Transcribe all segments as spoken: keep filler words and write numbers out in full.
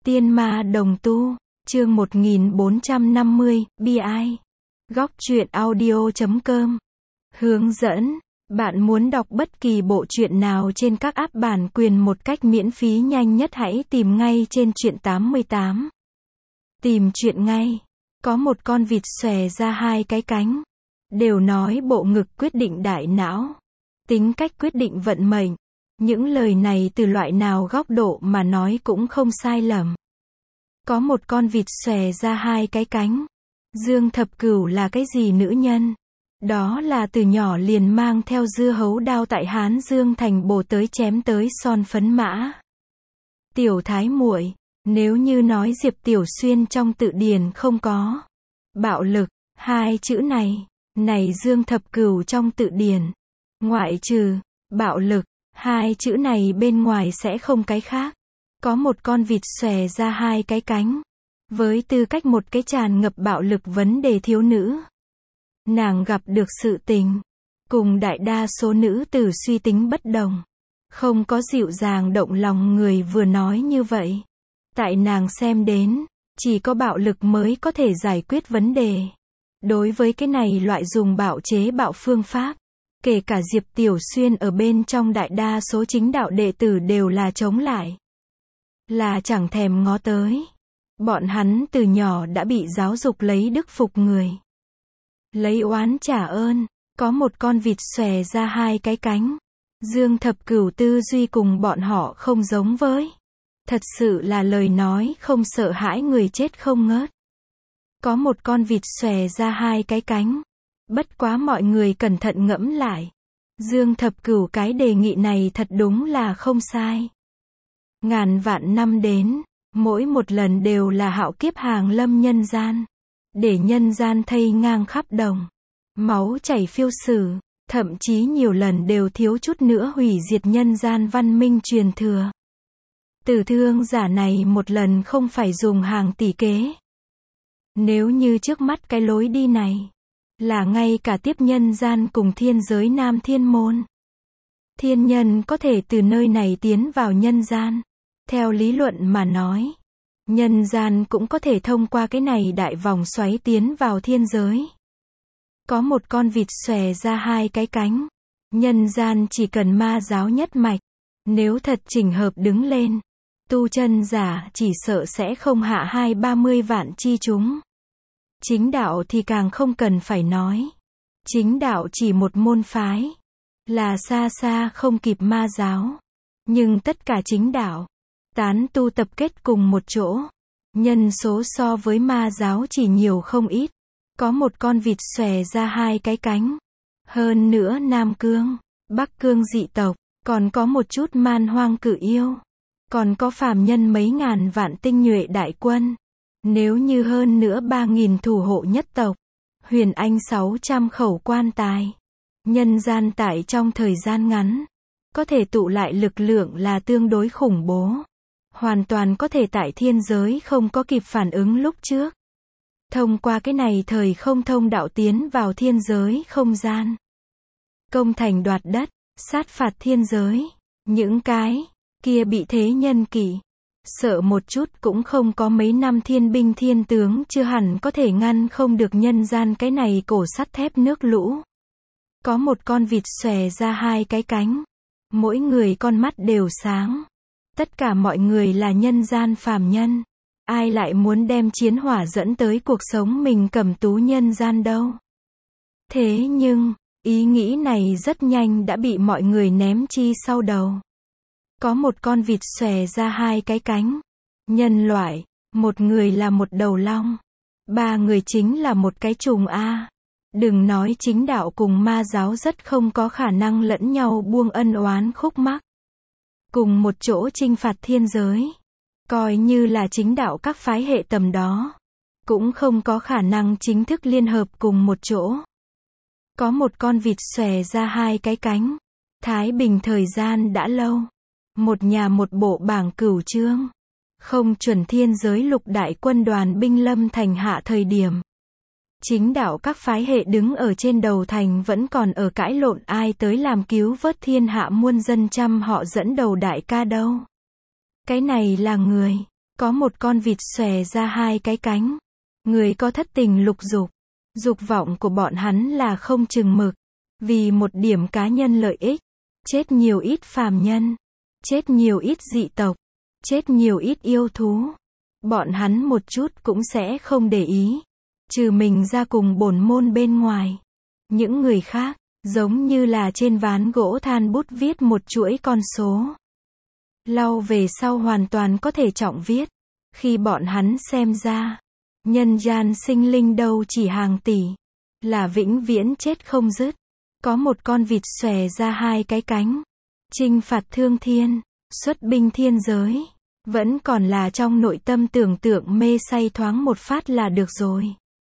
Tiên ma đồng tu, chương một nghìn bốn trăm năm mươi, bi ai. Góc truyện audio chấm com. Hướng dẫn, bạn muốn đọc bất kỳ bộ truyện nào trên các app bản quyền một cách miễn phí nhanh nhất hãy tìm ngay trên truyện tám mươi tám. Tìm truyện ngay. Có một con vịt xòe ra hai cái cánh. Đều nói bộ ngực quyết định đại não. Tính cách quyết định vận mệnh. Những lời này từ loại nào góc độ mà nói cũng không sai lầm. Có một con vịt xòe ra hai cái cánh. Dương Thập Cửu là cái gì nữ nhân? Đó là từ nhỏ liền mang theo dưa hấu đao tại Hán Dương thành bổ tới chém tới son phấn mã. Tiểu thái muội, nếu như nói Diệp Tiểu Xuyên trong tự điển không có bạo lực, hai chữ này, này Dương Thập Cửu trong tự điển, ngoại trừ bạo lực, hai chữ này bên ngoài sẽ không cái khác. Có một con vịt xòe ra hai cái cánh. Với tư cách một cái tràn ngập bạo lực vấn đề thiếu nữ. Nàng gặp được sự tình. Cùng đại đa số nữ tử suy tính bất đồng. Không có dịu dàng động lòng người vừa nói như vậy. Tại nàng xem đến, chỉ có bạo lực mới có thể giải quyết vấn đề. Đối với cái này loại dùng bạo chế bạo phương pháp. Kể cả Diệp Tiểu Xuyên ở bên trong đại đa số chính đạo đệ tử đều là chống lại. Là chẳng thèm ngó tới. Bọn hắn từ nhỏ đã bị giáo dục lấy đức phục người. Lấy oán trả ơn. Có một con vịt xòe ra hai cái cánh. Dương Thập Cửu tư duy cùng bọn họ không giống với. Thật sự là lời nói không sợ hãi người chết không ngớt. Có một con vịt xòe ra hai cái cánh. Bất quá mọi người cẩn thận ngẫm lại. Dương Thập Cửu cái đề nghị này thật đúng là không sai. Ngàn vạn năm đến, mỗi một lần đều là hạo kiếp hàng lâm nhân gian. Để nhân gian thây ngang khắp đồng. Máu chảy phiêu sử, thậm chí nhiều lần đều thiếu chút nữa hủy diệt nhân gian văn minh truyền thừa. Tử thương giả này một lần không phải dùng hàng tỷ kế. Nếu như trước mắt cái lối đi này, là ngay cả tiếp nhân gian cùng thiên giới Nam Thiên Môn. Thiên nhân có thể từ nơi này tiến vào nhân gian. Theo lý luận mà nói, nhân gian cũng có thể thông qua cái này đại vòng xoáy tiến vào thiên giới. Có một con vịt xòe ra hai cái cánh. Nhân gian chỉ cần ma giáo nhất mạch. Nếu thật chỉnh hợp đứng lên, tu chân giả chỉ sợ sẽ không hạ hai ba mươi vạn chi chúng. Chính đạo thì càng không cần phải nói. Chính đạo chỉ một môn phái. Là xa xa không kịp ma giáo. Nhưng tất cả chính đạo. Tán tu tập kết cùng một chỗ. Nhân số so với ma giáo chỉ nhiều không ít. Có một con vịt xòe ra hai cái cánh. Hơn nữa Nam Cương, Bắc Cương dị tộc. Còn có một chút man hoang cự yêu. Còn có phàm nhân mấy ngàn vạn tinh nhuệ đại quân. Nếu như hơn nữa ba nghìn thủ hộ nhất tộc. Huyền Anh sáu trăm khẩu quan tài. Nhân gian tại trong thời gian ngắn. Có thể tụ lại lực lượng là tương đối khủng bố. Hoàn toàn có thể tại thiên giới không có kịp phản ứng lúc trước. Thông qua cái này thời không thông đạo tiến vào thiên giới không gian. Công thành đoạt đất, sát phạt thiên giới. Những cái kia bị thế nhân kỷ. Sợ một chút cũng không có mấy năm thiên binh thiên tướng chưa hẳn có thể ngăn không được nhân gian cái này cổ sắt thép nước lũ. Có một con vịt xòe ra hai cái cánh. Mỗi người con mắt đều sáng. Tất cả mọi người là nhân gian phàm nhân. Ai lại muốn đem chiến hỏa dẫn tới cuộc sống mình cầm tú nhân gian đâu. Thế nhưng, ý nghĩ này rất nhanh đã bị mọi người ném chi sau đầu. Có một con vịt xòe ra hai cái cánh. Nhân loại, một người là một đầu long. Ba người chính là một cái trùng A. Đừng nói chính đạo cùng ma giáo rất không có khả năng lẫn nhau buông ân oán khúc mắc. Cùng một chỗ chinh phạt thiên giới. Coi như là chính đạo các phái hệ tầm đó. Cũng không có khả năng chính thức liên hợp cùng một chỗ. Có một con vịt xòe ra hai cái cánh. Thái bình thời gian đã lâu. Một nhà một bộ bảng cửu chương. Không chuẩn thiên giới lục đại quân đoàn binh lâm thành hạ thời điểm. Chính đạo các phái hệ đứng ở trên đầu thành vẫn còn ở cãi lộn ai tới làm cứu vớt thiên hạ muôn dân trăm họ dẫn đầu đại ca đâu. Cái này là người. Có một con vịt xòe ra hai cái cánh. Người có thất tình lục dục. Dục vọng của bọn hắn là không chừng mực. Vì một điểm cá nhân lợi ích. Chết nhiều ít phàm nhân. Chết nhiều ít dị tộc. Chết nhiều ít yêu thú. Bọn hắn một chút cũng sẽ không để ý. Trừ mình ra cùng bổn môn bên ngoài. Những người khác, giống như là trên ván gỗ than bút viết một chuỗi con số. Lau về sau hoàn toàn có thể trọng viết. Khi bọn hắn xem ra, nhân gian sinh linh đâu chỉ hàng tỷ, là vĩnh viễn chết không dứt. Có một con vịt xòe ra hai cái cánh, chinh phạt thương thiên, xuất binh thiên giới, vẫn còn là trong nội tâm tưởng tượng mê say thoáng một phát là được rồi.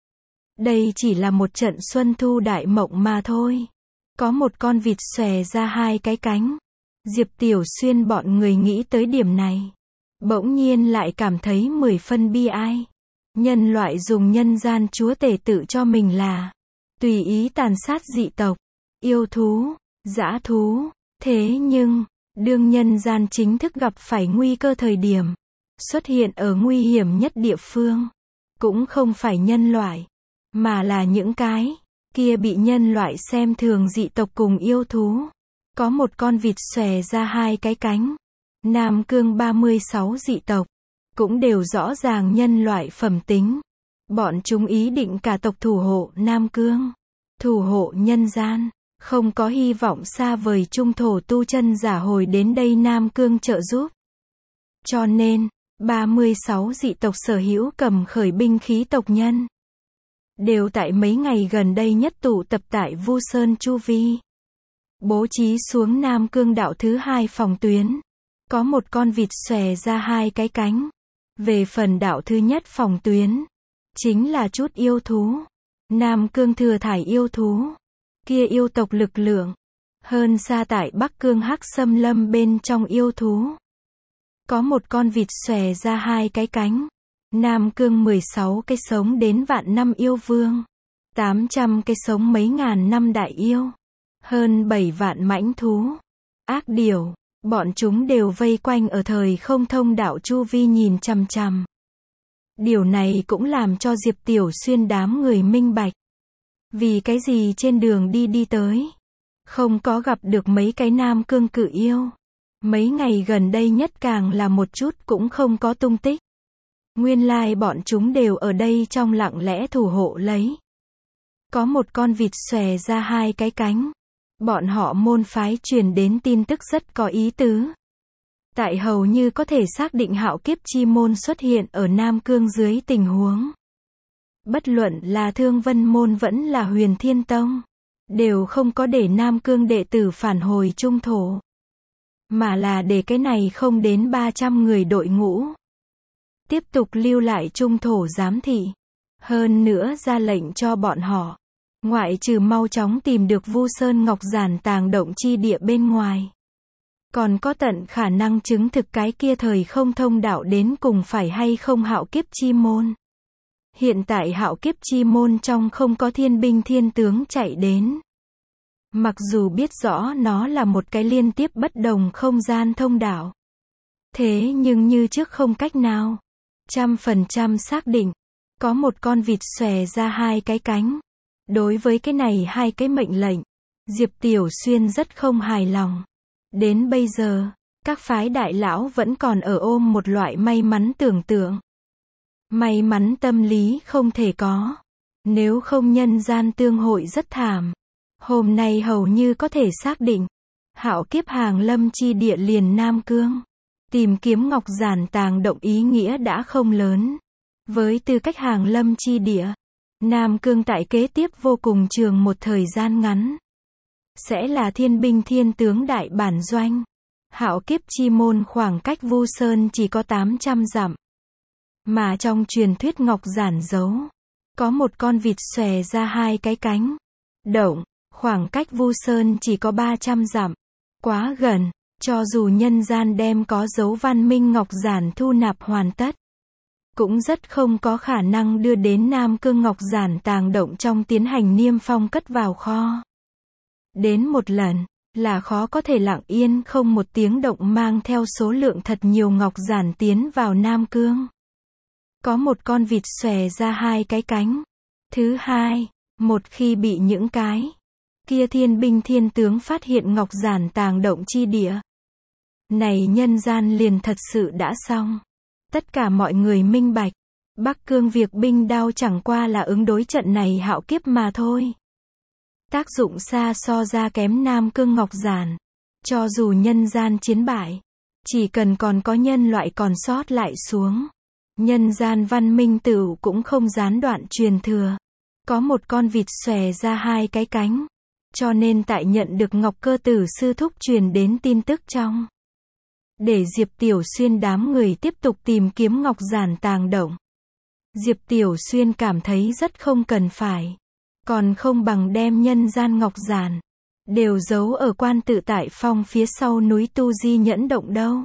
Đây chỉ là một trận xuân thu đại mộng mà thôi. Có một con vịt xòe ra hai cái cánh. Diệp Tiểu Xuyên bọn người nghĩ tới điểm này, bỗng nhiên lại cảm thấy mười phân bi ai. Nhân loại dùng nhân gian chúa tể tự cho mình là tùy ý tàn sát dị tộc, yêu thú, dã thú. Thế nhưng, đương nhân gian chính thức gặp phải nguy cơ thời điểm, xuất hiện ở nguy hiểm nhất địa phương, cũng không phải nhân loại, mà là những cái kia bị nhân loại xem thường dị tộc cùng yêu thú. Có một con vịt xòe ra hai cái cánh. Nam Cương ba mươi sáu dị tộc, cũng đều rõ ràng nhân loại phẩm tính. Bọn chúng ý định cả tộc thủ hộ Nam Cương, thủ hộ nhân gian, không có hy vọng xa vời trung thổ tu chân giả hồi đến đây Nam Cương trợ giúp. Cho nên, ba mươi sáu dị tộc sở hữu cầm khởi binh khí tộc nhân, đều tại mấy ngày gần đây nhất tụ tập tại Vu Sơn Chu Vi. Bố trí xuống Nam Cương đạo thứ hai phòng tuyến. Có một con vịt xòe ra hai cái cánh. Về phần đạo thứ nhất phòng tuyến, chính là chút yêu thú. Nam Cương thừa thải yêu thú. Kia yêu tộc lực lượng, hơn xa tại Bắc Cương hắc xâm lâm bên trong yêu thú. Có một con vịt xòe ra hai cái cánh. Nam Cương mười sáu cái sống đến vạn năm yêu vương. tám trăm cái sống mấy ngàn năm đại yêu. Hơn bảy vạn mãnh thú. Ác điểu. Bọn chúng đều vây quanh ở thời không thông đạo chu vi nhìn chằm chằm. Điều này cũng làm cho Diệp Tiểu Xuyên đám người minh bạch. Vì cái gì trên đường đi đi tới, không có gặp được mấy cái Nam Cương cự yêu. Mấy ngày gần đây nhất càng là một chút cũng không có tung tích. Nguyên lai bọn chúng đều ở đây trong lặng lẽ thủ hộ lấy. Có một con vịt xòe ra hai cái cánh. Bọn họ môn phái truyền đến tin tức rất có ý tứ. Tại hầu như có thể xác định hạo kiếp chi môn xuất hiện ở Nam Cương dưới tình huống. Bất luận là Thương Vân Môn vẫn là Huyền Thiên Tông, đều không có để Nam Cương đệ tử phản hồi trung thổ. Mà là để cái này không đến ba trăm người đội ngũ tiếp tục lưu lại trung thổ giám thị. Hơn nữa ra lệnh cho bọn họ, ngoại trừ mau chóng tìm được Vu Sơn Ngọc Giản tàng động chi địa bên ngoài, còn có tận khả năng chứng thực cái kia thời không thông đạo đến cùng phải hay không hạo kiếp chi môn. Hiện tại hạo kiếp chi môn trong không có thiên binh thiên tướng chạy đến. Mặc dù biết rõ nó là một cái liên tiếp bất đồng không gian thông đạo, thế nhưng như trước không cách nào trăm phần trăm xác định. Có một con vịt xòe ra hai cái cánh. Đối với cái này hai cái mệnh lệnh, Diệp Tiểu Xuyên rất không hài lòng. Đến bây giờ, các phái đại lão vẫn còn ở ôm một loại may mắn tưởng tượng. May mắn tâm lý không thể có. Nếu không nhân gian tương hội rất thảm. Hôm nay hầu như có thể xác định, hạo kiếp hàng lâm chi địa liền Nam Cương. Tìm kiếm Ngọc Giản tàng động ý nghĩa đã không lớn. Với tư cách hàng lâm chi địa, Nam Cương tại kế tiếp vô cùng trường một thời gian ngắn, sẽ là thiên binh thiên tướng đại bản doanh. Hạo kiếp chi môn khoảng cách Vu Sơn chỉ có tám trăm dặm. Mà trong truyền thuyết Ngọc Giản giấu, có một con vịt xòe ra hai cái cánh. Động, khoảng cách Vu Sơn chỉ có ba trăm dặm. Quá gần, cho dù nhân gian đem có dấu văn minh Ngọc Giản thu nạp hoàn tất, cũng rất không có khả năng đưa đến Nam Cương Ngọc Giản tàng động trong tiến hành niêm phong cất vào kho. Đến một lần, là khó có thể lặng yên không một tiếng động mang theo số lượng thật nhiều ngọc giản tiến vào Nam Cương. Có một con vịt xòe ra hai cái cánh. Thứ hai, một khi bị những cái kia thiên binh thiên tướng phát hiện ngọc giản tàng động chi địa này, nhân gian liền thật sự đã xong. Tất cả mọi người minh bạch, Bắc Cương việc binh đao chẳng qua là ứng đối trận này hạo kiếp mà thôi. Tác dụng xa so ra kém Nam Cương ngọc giản. Cho dù nhân gian chiến bại, chỉ cần còn có nhân loại còn sót lại xuống, nhân gian văn minh tựu cũng không gián đoạn truyền thừa. Có một con vịt xòe ra hai cái cánh. Cho nên tại nhận được Ngọc Cơ Tử sư thúc truyền đến tin tức trong, để Diệp Tiểu Xuyên đám người tiếp tục tìm kiếm ngọc giản tàng động, Diệp Tiểu Xuyên cảm thấy rất không cần phải. Còn không bằng đem nhân gian ngọc giản đều giấu ở Quan Tự Tại Phong phía sau núi Tu Di Nhẫn Động đâu.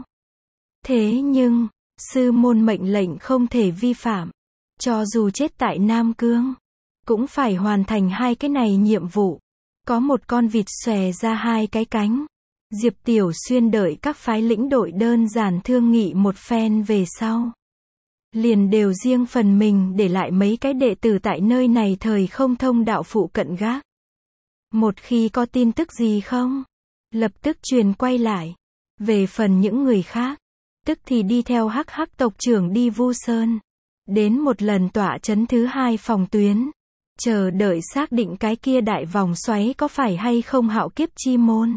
Thế nhưng, sư môn mệnh lệnh không thể vi phạm. Cho dù chết tại Nam Cương, cũng phải hoàn thành hai cái này nhiệm vụ. Có một con vịt xòe ra hai cái cánh. Diệp Tiểu Xuyên đợi các phái lĩnh đội đơn giản thương nghị một phen về sau, liền đều riêng phần mình để lại mấy cái đệ tử tại nơi này thời không thông đạo phụ cận gác. Một khi có tin tức gì không, lập tức truyền quay lại. Về phần những người khác, tức thì đi theo Hắc Hắc tộc trưởng đi Vu Sơn, đến một lần tọa chấn thứ hai phòng tuyến, chờ đợi xác định cái kia đại vòng xoáy có phải hay không hạo kiếp chi môn.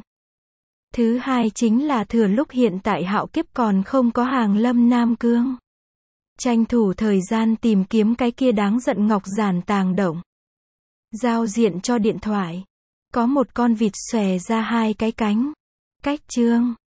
Thứ hai chính là thừa lúc hiện tại hạo kiếp còn không có hàng lâm Nam Cương, tranh thủ thời gian tìm kiếm cái kia đáng giận ngọc giản tàng động. Giao diện cho điện thoại, có một con vịt xòe ra hai cái cánh. Cách chương